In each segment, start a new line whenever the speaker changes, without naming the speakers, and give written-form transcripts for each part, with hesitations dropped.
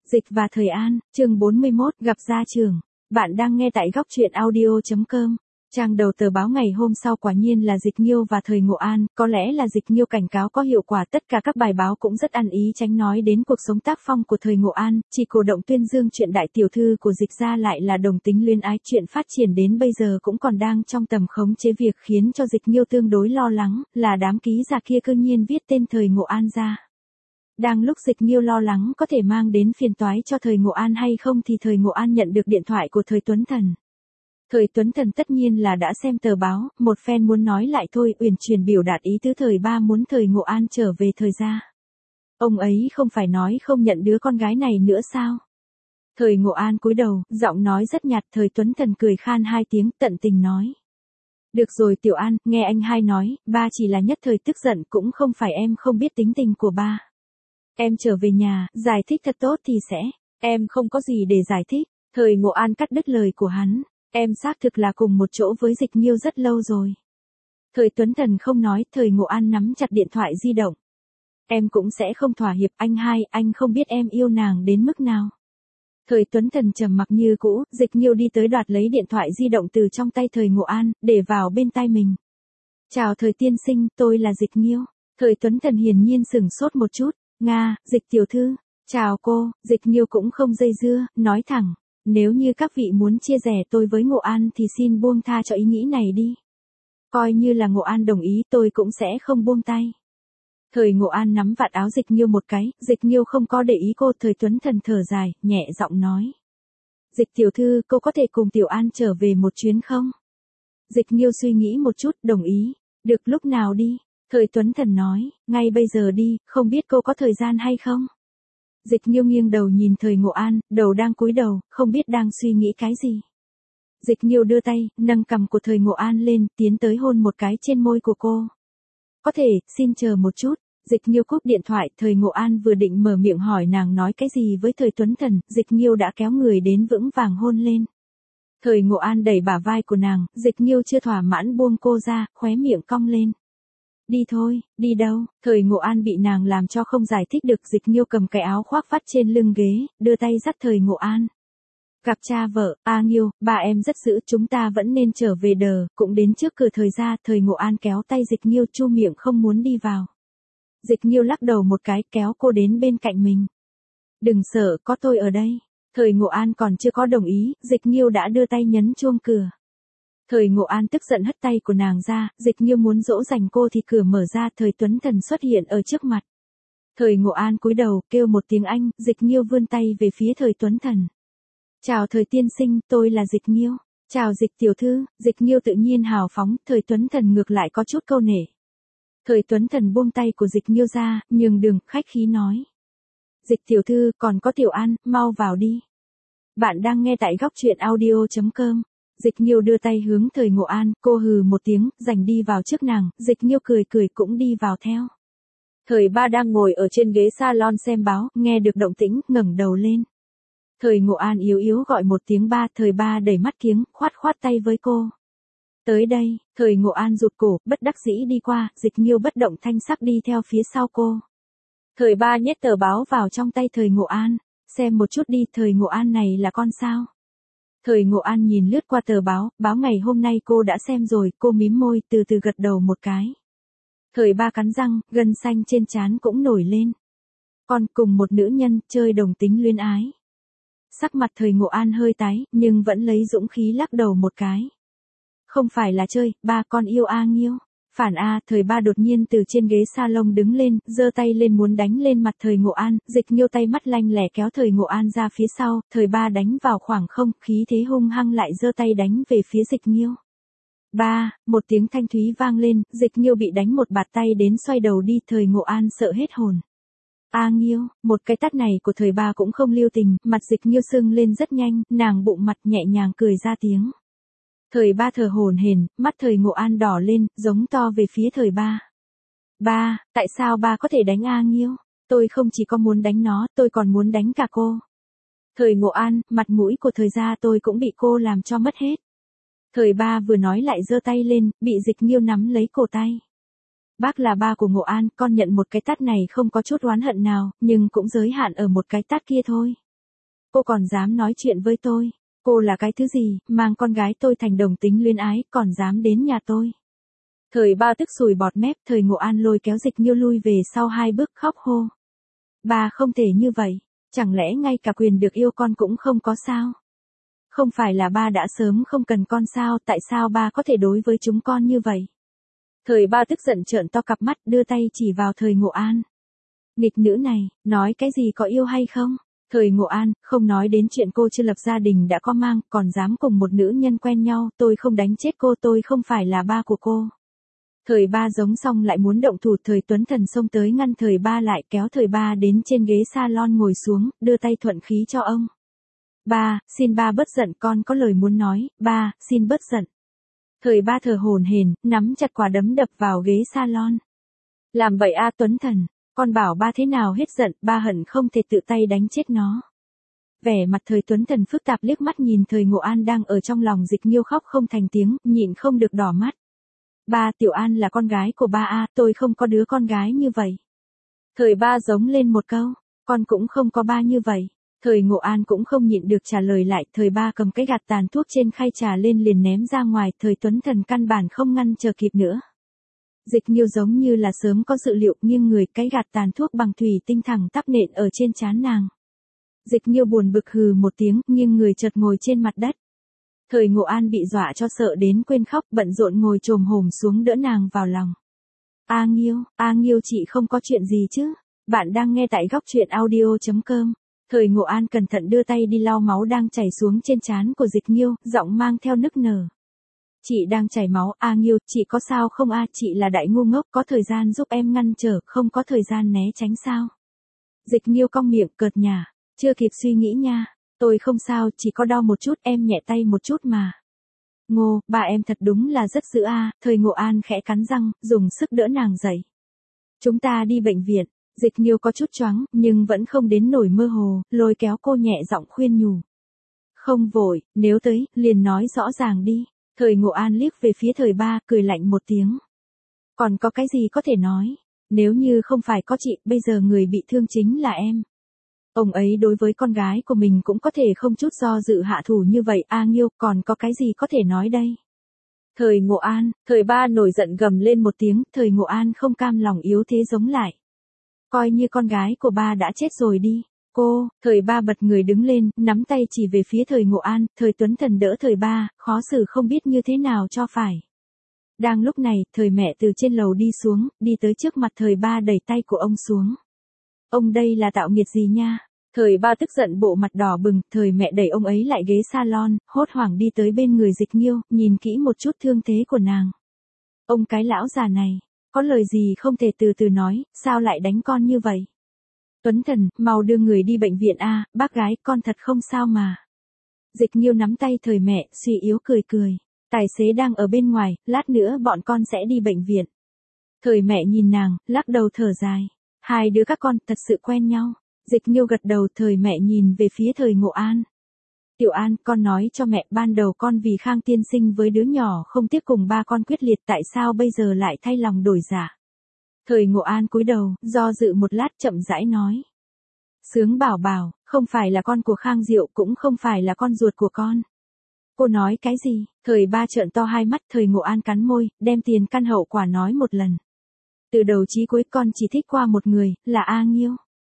Dịch và Thời An, chương 41, gặp gia trưởng. Bạn đang nghe tại góc truyện audio.com. Trang đầu tờ báo ngày hôm sau quả nhiên là Dịch Nhiêu và Thời Ngộ An, có lẽ là Dịch Nhiêu cảnh cáo có hiệu quả, tất cả các bài báo cũng rất ăn ý tránh nói đến cuộc sống tác phong của Thời Ngộ An, chỉ cổ động tuyên dương chuyện đại tiểu thư của Dịch gia lại là đồng tính luyến ái, chuyện phát triển đến bây giờ cũng còn đang trong tầm khống chế, việc khiến cho Dịch Nhiêu tương đối lo lắng, là đám ký giả kia cư nhiên viết tên Thời Ngộ An ra. Đang lúc Dịch Nhiêu lo lắng có thể mang đến phiền toái cho Thời Ngộ An hay không thì Thời Ngộ An nhận được điện thoại của Thời Tuấn Thần. Thời Tuấn Thần tất nhiên là đã xem tờ báo, một phen muốn nói lại thôi, uyển chuyển biểu đạt ý tứ Thời ba muốn Thời Ngộ An trở về Thời gia. Ông ấy không phải nói không nhận đứa con gái này nữa sao? Thời Ngộ An cúi đầu, giọng nói rất nhạt. Thời Tuấn Thần cười khan hai tiếng, tận tình nói. Được rồi Tiểu An, nghe anh hai nói, ba chỉ là nhất thời tức giận, cũng không phải em không biết tính tình của ba. Em trở về nhà, giải thích thật tốt thì sẽ. Em không có gì để giải thích. Thời Ngộ An cắt đứt lời của hắn. Em xác thực là cùng một chỗ với Dịch Nhiêu rất lâu rồi. Thời Tuấn Thần không nói. Thời Ngộ An nắm chặt điện thoại di động. Em cũng sẽ không thỏa hiệp anh hai, anh không biết em yêu nàng đến mức nào. Thời Tuấn Thần trầm mặc như cũ. Dịch Nhiêu đi tới đoạt lấy điện thoại di động từ trong tay Thời Ngộ An, để vào bên tai mình. Chào Thời tiên sinh, tôi là Dịch Nhiêu. Thời Tuấn Thần hiển nhiên sửng sốt một chút. Nga, Dịch tiểu thư. Chào cô. Dịch Nhiêu cũng không dây dưa, nói thẳng. Nếu như các vị muốn chia rẽ tôi với Ngộ An thì xin buông tha cho ý nghĩ này đi. Coi như là Ngộ An đồng ý, tôi cũng sẽ không buông tay. Thời Ngộ An nắm vạt áo Dịch Nhiêu một cái. Dịch Nhiêu không có để ý cô. Thời Tuấn Thần thở dài, nhẹ giọng nói. Dịch tiểu thư, cô có thể cùng Tiểu An trở về một chuyến không? Dịch Nhiêu suy nghĩ một chút, đồng ý. Được, lúc nào đi? Thời Tuấn Thần nói, ngay bây giờ đi, không biết cô có thời gian hay không? Dịch Nhiêu nghiêng đầu nhìn Thời Ngộ An, đầu đang cúi đầu, không biết đang suy nghĩ cái gì. Dịch Nhiêu đưa tay, nâng cằm của Thời Ngộ An lên, tiến tới hôn một cái trên môi của cô. Có thể, xin chờ một chút. Dịch Nhiêu cúp điện thoại. Thời Ngộ An vừa định mở miệng hỏi nàng nói cái gì với Thời Tuấn Thần, Dịch Nhiêu đã kéo người đến vững vàng hôn lên. Thời Ngộ An đẩy bả vai của nàng, Dịch Nhiêu chưa thỏa mãn buông cô ra, khóe miệng cong lên. Đi thôi. Đi đâu? Thời Ngộ An bị nàng làm cho không giải thích được. Dịch Nhiêu cầm cái áo khoác vắt trên lưng ghế, đưa tay dắt Thời Ngộ An. Gặp cha vợ. A Nhiêu, ba em rất dữ, chúng ta vẫn nên trở về đờ, cũng đến trước cửa Thời gia. Thời Ngộ An kéo tay Dịch Nhiêu, chu miệng không muốn đi vào. Dịch Nhiêu lắc đầu một cái, kéo cô đến bên cạnh mình. Đừng sợ, có tôi ở đây. Thời Ngộ An còn chưa có đồng ý, Dịch Nhiêu đã đưa tay nhấn chuông cửa. Thời Ngộ An tức giận hất tay của nàng ra. Dịch Nhiêu muốn dỗ dành cô thì cửa mở ra. Thời Tuấn Thần xuất hiện ở trước mặt. Thời Ngộ An cúi đầu, kêu một tiếng anh. Dịch Nhiêu vươn tay về phía Thời Tuấn Thần. Chào Thời tiên sinh, tôi là Dịch Nhiêu. Chào Dịch tiểu thư. Dịch Nhiêu tự nhiên hào phóng. Thời Tuấn Thần ngược lại có chút câu nể. Thời Tuấn Thần buông tay của Dịch Nhiêu ra, nhường đường, khách khí nói. Dịch tiểu thư, còn có Tiểu An, mau vào đi. Bạn đang nghe tại góc truyện audio.com. Dịch Nhiêu đưa tay hướng Thời Ngộ An, cô hừ một tiếng, giành đi vào trước nàng. Dịch Nhiêu cười cười cũng đi vào theo. Thời ba đang ngồi ở trên ghế salon xem báo, nghe được động tĩnh, ngẩng đầu lên. Thời Ngộ An yếu yếu gọi một tiếng ba. Thời ba đẩy mắt kiếng, khoát khoát tay với cô. Tới đây. Thời Ngộ An rụt cổ, bất đắc dĩ đi qua. Dịch Nhiêu bất động thanh sắc đi theo phía sau cô. Thời ba nhét tờ báo vào trong tay Thời Ngộ An. Xem một chút đi, Thời Ngộ An này là con sao? Thời Ngộ An nhìn lướt qua tờ báo, báo ngày hôm nay cô đã xem rồi, cô mím môi, từ từ gật đầu một cái. Thời ba cắn răng, gân xanh trên trán cũng nổi lên. Còn cùng một nữ nhân, chơi đồng tính luyến ái. Sắc mặt Thời Ngộ An hơi tái, nhưng vẫn lấy dũng khí lắc đầu một cái. Không phải là chơi, ba con yêu A Nhiêu. Phản A. Thời ba đột nhiên từ trên ghế salon đứng lên, giơ tay lên muốn đánh lên mặt Thời Ngộ An. Dịch Nhiêu tay mắt lanh lẻ kéo Thời Ngộ An ra phía sau. Thời ba đánh vào khoảng không, khí thế hung hăng lại giơ tay đánh về phía Dịch Nhiêu. Ba, một tiếng thanh thúy vang lên, Dịch Nhiêu bị đánh một bạt tay đến xoay đầu đi. Thời Ngộ An sợ hết hồn. A Nhiêu, một cái tát này của Thời ba cũng không lưu tình, mặt Dịch Nhiêu sưng lên rất nhanh, nàng bụng mặt nhẹ nhàng cười ra tiếng. Thời ba thở hổn hển, mắt Thời Ngộ An đỏ lên, giống to về phía Thời ba. Ba, tại sao ba có thể đánh A Nhiêu? Tôi không chỉ có muốn đánh nó, tôi còn muốn đánh cả cô. Thời Ngộ An, mặt mũi của Thời gia tôi cũng bị cô làm cho mất hết. Thời ba vừa nói lại giơ tay lên, bị Dịch Nhiêu nắm lấy cổ tay. Bác là ba của Ngộ An, con nhận một cái tát này không có chút oán hận nào, nhưng cũng giới hạn ở một cái tát kia thôi. Cô còn dám nói chuyện với tôi. Cô là cái thứ gì, mang con gái tôi thành đồng tính luyến ái, còn dám đến nhà tôi. Thời ba tức sùi bọt mép, thời Ngộ An lôi kéo Dịch Nhiêu lui về sau 2 bước khóc hô. Ba không thể như vậy, chẳng lẽ ngay cả quyền được yêu con cũng không có sao? Không phải là ba đã sớm không cần con sao, tại sao ba có thể đối với chúng con như vậy? Thời ba tức giận trợn to cặp mắt, đưa tay chỉ vào thời Ngộ An. Nghịch nữ này, nói cái gì có yêu hay không? Thời Ngộ An, không nói đến chuyện cô chưa lập gia đình đã có mang, còn dám cùng một nữ nhân quen nhau, tôi không đánh chết cô, tôi không phải là ba của cô. Thời ba giống xong lại muốn động thủ, thời Tuấn Thần xông tới ngăn thời ba lại, kéo thời ba đến trên ghế salon ngồi xuống, đưa tay thuận khí cho ông. Ba, xin ba bớt giận, con có lời muốn nói, ba, xin bớt giận. Thời ba thở hổn hển, nắm chặt quả đấm đập vào ghế salon. Làm vậy a Tuấn Thần, con bảo ba thế nào hết giận, ba hận không thể tự tay đánh chết nó. Vẻ mặt thời Tuấn Thần phức tạp, liếc mắt nhìn thời Ngộ An đang ở trong lòng Dịch Nhiêu khóc không thành tiếng, nhịn không được đỏ mắt. Ba, Tiểu An là con gái của ba a, tôi không có đứa con gái như vậy. Thời ba giống lên một câu, con cũng không có ba như vậy. Thời Ngộ An cũng không nhịn được trả lời lại, thời ba cầm cái gạt tàn thuốc trên khay trà lên liền ném ra ngoài, thời Tuấn Thần căn bản không ngăn chờ kịp nữa. Dịch Nhiêu giống như là sớm có dự liệu, nghiêng người, cái gạt tàn thuốc bằng thủy tinh thẳng tắp nện ở trên trán nàng. Dịch Nhiêu buồn bực hừ một tiếng, nghiêng người chợt ngồi trên mặt đất. Thời Ngộ An bị dọa cho sợ đến quên khóc, bận rộn ngồi chồm hổm xuống đỡ nàng vào lòng. A Nghiêu chị không có chuyện gì chứ? Bạn đang nghe tại góc truyện audio.com. Thời Ngộ An cẩn thận đưa tay đi lau máu đang chảy xuống trên trán của Dịch Nhiêu, giọng mang theo nức nở. Chị đang chảy máu, A Nghiêu, chị có sao không a? Chị là đại ngu ngốc, có thời gian giúp em ngăn trở, không có thời gian né tránh sao? Dịch Nhiêu cong miệng cợt nhả, chưa kịp suy nghĩ nha. Tôi không sao, chỉ có đau một chút, em nhẹ tay một chút mà. Ngô, ba em thật đúng là rất dữ a. Thời Ngộ An khẽ cắn răng, dùng sức đỡ nàng dậy. Chúng ta đi bệnh viện. Dịch Nhiêu có chút choáng, nhưng vẫn không đến nổi mơ hồ, lôi kéo cô nhẹ giọng khuyên nhủ. Không vội, nếu tới, liền nói rõ ràng đi. Thời Ngộ An liếc về phía thời ba, cười lạnh một tiếng. Còn có cái gì có thể nói? Nếu như không phải có chị, bây giờ người bị thương chính là em. Ông ấy đối với con gái của mình cũng có thể không chút do dự hạ thủ như vậy, A Nghiêu, còn có cái gì có thể nói đây? Thời Ngộ An, thời ba nổi giận gầm lên một tiếng, thời Ngộ An không cam lòng yếu thế giống lại. Coi như con gái của ba đã chết rồi đi. Cô, thời ba bật người đứng lên, nắm tay chỉ về phía thời Ngộ An, thời Tuấn Thần đỡ thời ba, khó xử không biết như thế nào cho phải. Đang lúc này, thời mẹ từ trên lầu đi xuống, đi tới trước mặt thời ba đẩy tay của ông xuống. Ông đây là tạo nghiệt gì nha? Thời ba tức giận bộ mặt đỏ bừng, thời mẹ đẩy ông ấy lại ghế salon, hốt hoảng đi tới bên người Dịch Nhiêu, nhìn kỹ một chút thương thế của nàng. Ông cái lão già này, có lời gì không thể từ từ nói, sao lại đánh con như vậy? Tuấn Thần, mau đưa người đi bệnh viện a, bác gái, con thật không sao mà. Dịch Nhiêu nắm tay thời mẹ, suy yếu cười cười. Tài xế đang ở bên ngoài, lát nữa bọn con sẽ đi bệnh viện. Thời mẹ nhìn nàng, lắc đầu thở dài. Hai đứa các con thật sự quen nhau. Dịch Nhiêu gật đầu, thời mẹ nhìn về phía thời Ngộ An. Tiểu An, con nói cho mẹ, ban đầu con vì Khang tiên sinh với đứa nhỏ không tiếc cùng ba con quyết liệt, tại sao bây giờ lại thay lòng đổi dạ? Thời Ngộ An cúi đầu, do dự một lát chậm rãi nói. Sướng bảo bảo, không phải là con của Khang Diệu, cũng không phải là con ruột của con. Cô nói cái gì? Thời ba trợn to hai mắt, thời Ngộ An cắn môi, đem tiền căn hậu quả nói một lần. Từ đầu chí cuối con chỉ thích qua một người, là A Nghiêu.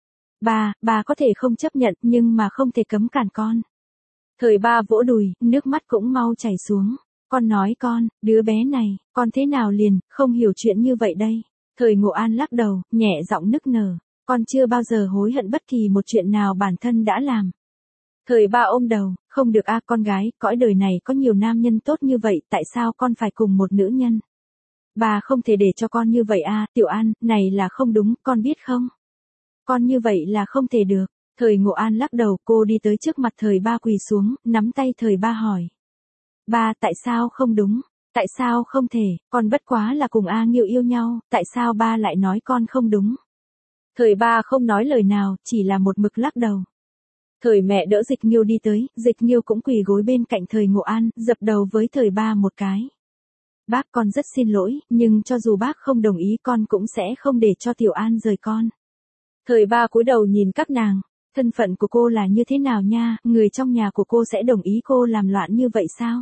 Bà có thể không chấp nhận, nhưng mà không thể cấm cản con. Thời ba vỗ đùi, nước mắt cũng mau chảy xuống. Con nói con, đứa bé này, con thế nào liền, không hiểu chuyện như vậy đây. Thời Ngộ An lắc đầu, nhẹ giọng nức nở. Con chưa bao giờ hối hận bất kỳ một chuyện nào bản thân đã làm. Thời ba ôm đầu, không được a, con gái, cõi đời này có nhiều nam nhân tốt như vậy, tại sao con phải cùng một nữ nhân? Bà không thể để cho con như vậy a, Tiểu An, này là không đúng, con biết không? Con như vậy là không thể được. Thời Ngộ An lắc đầu, cô đi tới trước mặt thời ba quỳ xuống, nắm tay thời ba hỏi. Ba, tại sao không đúng? Tại sao không thể, con bất quá là cùng A Nghiêu yêu nhau, tại sao ba lại nói con không đúng? Thời ba không nói lời nào, chỉ là một mực lắc đầu. Thời mẹ đỡ Dịch Nhiêu đi tới, Dịch Nhiêu cũng quỳ gối bên cạnh thời Ngộ An, dập đầu với thời ba một cái. Bác con rất xin lỗi, nhưng cho dù bác không đồng ý con cũng sẽ không để cho Tiểu An rời con. Thời ba cúi đầu nhìn các nàng. Thân phận của cô là như thế nào nha, người trong nhà của cô sẽ đồng ý cô làm loạn như vậy sao?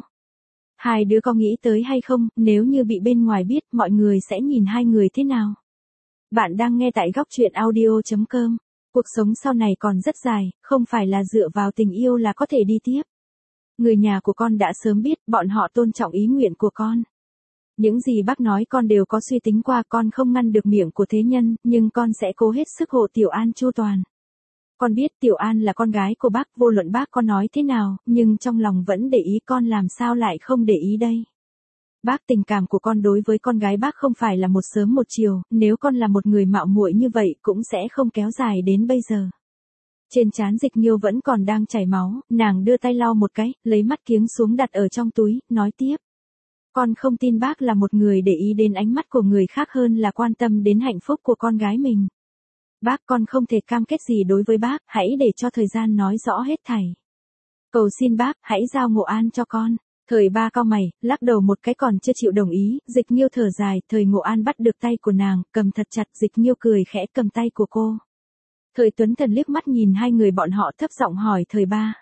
Hai đứa có nghĩ tới hay không, nếu như bị bên ngoài biết, mọi người sẽ nhìn hai người thế nào? Bạn đang nghe tại góc truyện audio.com. Cuộc sống sau này còn rất dài, không phải là dựa vào tình yêu là có thể đi tiếp. Người nhà của con đã sớm biết, bọn họ tôn trọng ý nguyện của con. Những gì bác nói con đều có suy tính qua, con không ngăn được miệng của thế nhân, nhưng con sẽ cố hết sức hộ Tiểu An chu toàn. Con biết Tiểu An là con gái của bác, vô luận bác có nói thế nào, nhưng trong lòng vẫn để ý, con làm sao lại không để ý đây. Bác, tình cảm của con đối với con gái bác không phải là một sớm một chiều, nếu con là một người mạo muội như vậy cũng sẽ không kéo dài đến bây giờ. Trên trán Dịch Nghiêu vẫn còn đang chảy máu, nàng đưa tay lau một cái, lấy mắt kiếng xuống đặt ở trong túi, nói tiếp. Con không tin bác là một người để ý đến ánh mắt của người khác hơn là quan tâm đến hạnh phúc của con gái mình. Bác, con không thể cam kết gì đối với bác, hãy để cho thời gian nói rõ hết thảy. Cầu xin bác, hãy giao Ngộ An cho con. Thời Ba cau mày, lắc đầu một cái còn chưa chịu đồng ý, Dịch Nghiêu thở dài, Thời Ngộ An bắt được tay của nàng, cầm thật chặt, Dịch Nghiêu cười khẽ cầm tay của cô. Thời Tuấn Thần liếc mắt nhìn hai người bọn họ thấp giọng hỏi Thời Ba.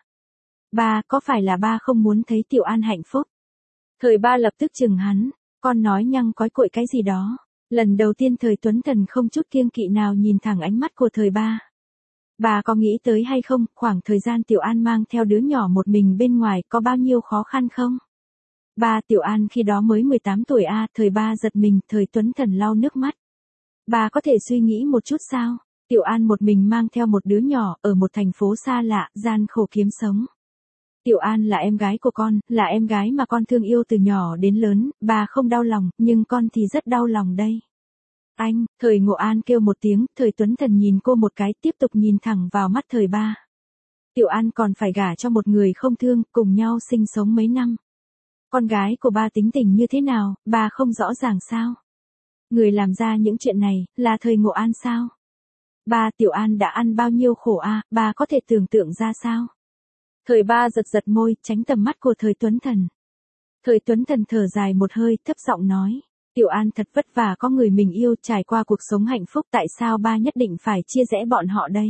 Ba, có phải là ba không muốn thấy Tiểu An hạnh phúc? Thời Ba lập tức chừng hắn, con nói nhăng cói cội cái gì đó. Lần đầu tiên Thời Tuấn Thần không chút kiêng kỵ nào nhìn thẳng ánh mắt của Thời Ba. Bà có nghĩ tới hay không, khoảng thời gian Tiểu An mang theo đứa nhỏ một mình bên ngoài có bao nhiêu khó khăn không? Ba, Tiểu An khi đó mới 18 tuổi a. Thời Ba giật mình, Thời Tuấn Thần lau nước mắt. Bà có thể suy nghĩ một chút sao? Tiểu An một mình mang theo một đứa nhỏ, ở một thành phố xa lạ, gian khổ kiếm sống. Tiểu An là em gái của con, là em gái mà con thương yêu từ nhỏ đến lớn, bà không đau lòng, nhưng con thì rất đau lòng đây. Anh, Thời Ngộ An kêu một tiếng, Thời Tuấn Thần nhìn cô một cái, tiếp tục nhìn thẳng vào mắt Thời Ba. Tiểu An còn phải gả cho một người không thương, cùng nhau sinh sống mấy năm. Con gái của ba tính tình như thế nào, bà không rõ ràng sao? Người làm ra những chuyện này, là Thời Ngộ An sao? Ba, Tiểu An đã ăn bao nhiêu khổ a, bà có thể tưởng tượng ra sao? Thời Ba giật giật môi, tránh tầm mắt của Thời Tuấn Thần. Thời Tuấn Thần thở dài một hơi, thấp giọng nói. Tiểu An thật vất vả có người mình yêu, trải qua cuộc sống hạnh phúc, tại sao ba nhất định phải chia rẽ bọn họ đây?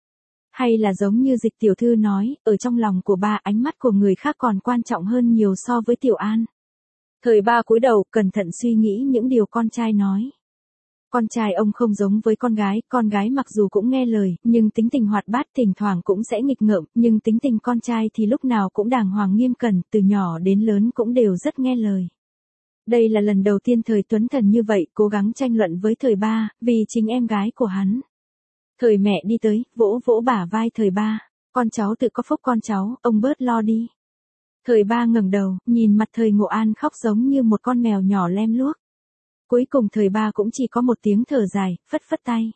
Hay là giống như Dịch tiểu thư nói, ở trong lòng của ba ánh mắt của người khác còn quan trọng hơn nhiều so với Tiểu An. Thời Ba cúi đầu, cẩn thận suy nghĩ những điều con trai nói. Con trai ông không giống với con gái mặc dù cũng nghe lời, nhưng tính tình hoạt bát, thỉnh thoảng cũng sẽ nghịch ngợm, nhưng tính tình con trai thì lúc nào cũng đàng hoàng nghiêm cẩn, từ nhỏ đến lớn cũng đều rất nghe lời. Đây là lần đầu tiên Thời Tuấn Thần như vậy, cố gắng tranh luận với Thời Ba, vì chính em gái của hắn. Thời mẹ đi tới, vỗ vỗ bả vai Thời Ba, con cháu tự có phúc con cháu, ông bớt lo đi. Thời Ba ngẩng đầu, nhìn mặt Thời Ngộ An khóc giống như một con mèo nhỏ lem luốc. Cuối cùng Thời Ba cũng chỉ có một tiếng thở dài, phất phất tay.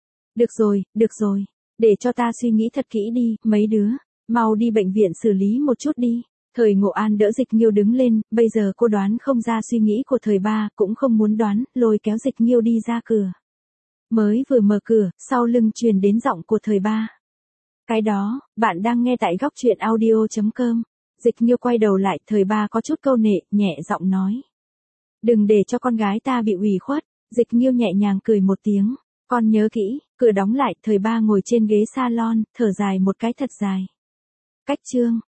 Được rồi, để cho ta suy nghĩ thật kỹ đi, mấy đứa, mau đi bệnh viện xử lý một chút đi. Thời Ngộ An đỡ Dịch Nghiêu đứng lên, bây giờ cô đoán không ra suy nghĩ của Thời Ba, cũng không muốn đoán, lôi kéo Dịch Nghiêu đi ra cửa. Mới vừa mở cửa, sau lưng truyền đến giọng của Thời Ba. Cái đó, bạn đang nghe tại góc truyện audio.com. Dịch Nghiêu quay đầu lại, Thời Ba có chút câu nệ, nhẹ giọng nói. Đừng để cho con gái ta bị ủy khuất. Dịch Nghiêu nhẹ nhàng cười một tiếng. Con nhớ kỹ, cửa đóng lại, Thời Ba ngồi trên ghế salon, thở dài một cái thật dài. Cách chương.